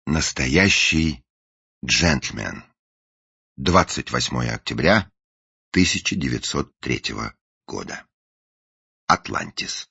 Настоящий джентльмен. 28 октября 1903 года. Атлантис.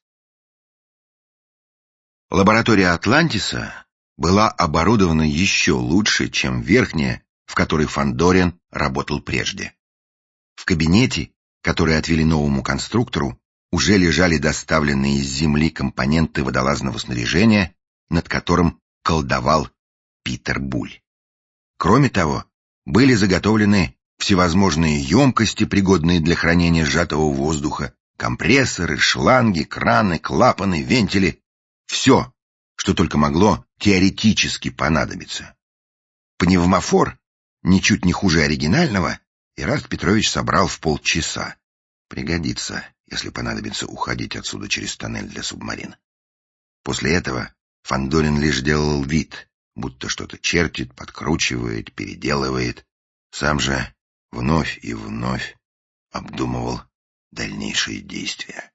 Лаборатория Атлантиса была оборудована еще лучше, чем верхняя, в которой Фандорин работал прежде. В кабинете, который отвели новому конструктору, уже лежали доставленные из Земли компоненты водолазного снаряжения, над которым колдовал Питер Буль. Кроме того, были заготовлены всевозможные емкости, пригодные для хранения сжатого воздуха, компрессоры, шланги, краны, клапаны, вентили — все, что только могло теоретически понадобиться. Пневмофор, ничуть не хуже оригинального, Ираст Петрович собрал в полчаса. Пригодится, если понадобится уходить отсюда через тоннель для субмарин. После этого Фандорин лишь делал вид, будто что-то чертит, подкручивает, переделывает. Сам же вновь и вновь обдумывал дальнейшие действия.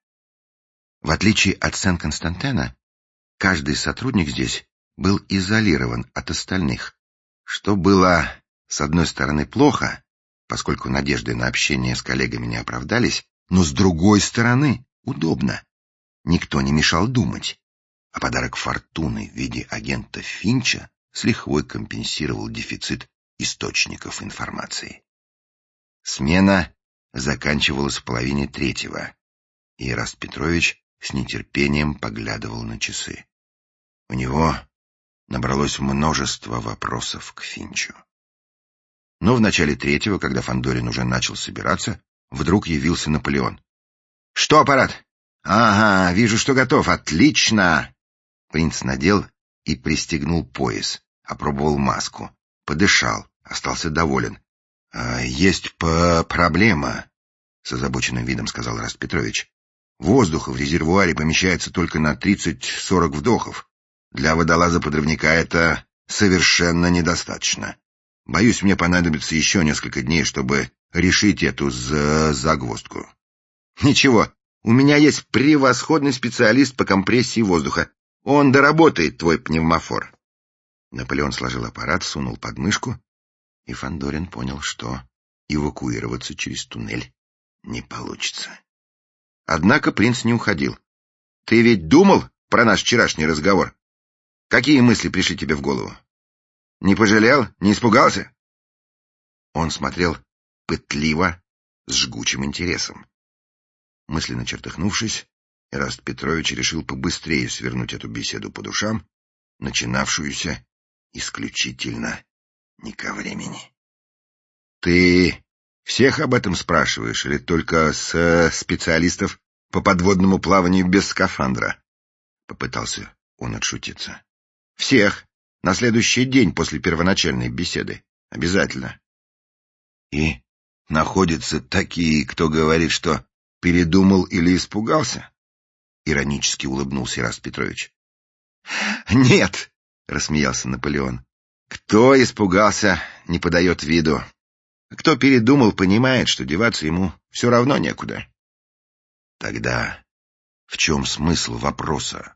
В отличие от Сен-Константена, каждый сотрудник здесь был изолирован от остальных, что было, с одной стороны, плохо, поскольку надежды на общение с коллегами не оправдались, но с другой стороны, удобно. Никто не мешал думать. А подарок фортуны в виде агента Финча с лихвой компенсировал дефицит источников информации. Смена заканчивалась в половине третьего, и Ираст Петрович с нетерпением поглядывал на часы. У него набралось множество вопросов к Финчу. Но в начале третьего, когда Фандорин уже начал собираться, вдруг явился Наполеон. — Что, аппарат? — Ага, вижу, что готов. Отлично! Принц надел и пристегнул пояс, опробовал маску, подышал, остался доволен. — Есть проблема, — с озабоченным видом сказал Ираст Петрович. — Воздуха в резервуаре помещается только на 30-40 вдохов. Для водолаза-подрывника это совершенно недостаточно. Боюсь, мне понадобится еще несколько дней, чтобы решить эту загвоздку. — Ничего, у меня есть превосходный специалист по компрессии воздуха. Он доработает твой пневмофор. Наполеон сложил аппарат, сунул под мышку, и Фандорин понял, что эвакуироваться через туннель не получится. Однако принц не уходил. — Ты ведь думал про наш вчерашний разговор? Какие мысли пришли тебе в голову? Не пожалел? Не испугался? Он смотрел пытливо, с жгучим интересом. Мысленно чертыхнувшись, Ираст Петрович решил побыстрее свернуть эту беседу по душам, начинавшуюся исключительно не ко времени. — Ты всех об этом спрашиваешь или только с специалистов по подводному плаванию без скафандра? — попытался он отшутиться. — Всех. На следующий день после первоначальной беседы. Обязательно. — И находятся такие, кто говорит, что передумал или испугался? — иронически улыбнулся Ираст Петрович. — Нет, — рассмеялся Наполеон. — Кто испугался, не подает виду. Кто передумал, понимает, что деваться ему все равно некуда. — Тогда в чем смысл вопроса?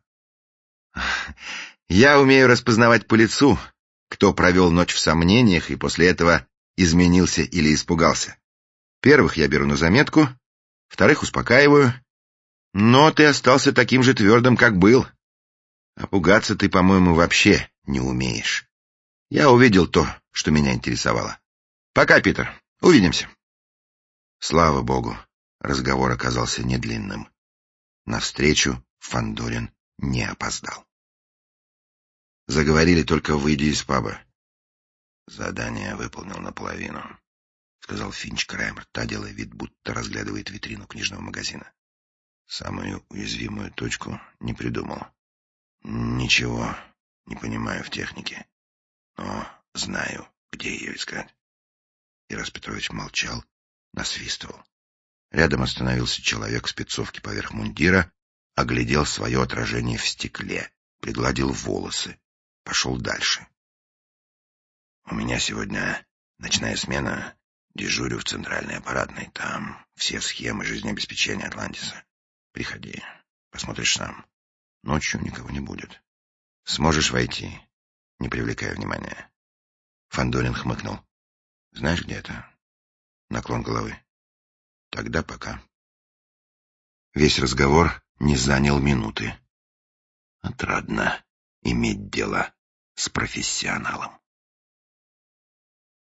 — Я умею распознавать по лицу, кто провел ночь в сомнениях и после этого изменился или испугался. Первых я беру на заметку, вторых успокаиваю. Но ты остался таким же твердым, как был. А пугаться ты, по-моему, вообще не умеешь. Я увидел то, что меня интересовало. Пока, Питер. Увидимся. Слава богу, разговор оказался недлинным. Навстречу Фандорин не опоздал. Заговорили только выйдя из паба. Задание выполнил наполовину, — сказал Финч краем рта, делая вид, будто разглядывает витрину книжного магазина. Самую уязвимую точку не придумал. Ничего не понимаю в технике, но знаю, где ее искать. Ираст Петрович молчал, насвистывал. Рядом остановился человек в спецовке поверх мундира, оглядел свое отражение в стекле, пригладил волосы, пошел дальше. — У меня сегодня ночная смена, дежурю в центральной аппаратной, там все схемы жизнеобеспечения Атлантиса. Приходи, посмотришь сам. Ночью никого не будет. Сможешь войти? не привлекая внимания. Фандорин хмыкнул. «Знаешь, где это?» Наклон головы. «Тогда пока». Весь разговор не занял минуты. Отрадно иметь дело с профессионалом.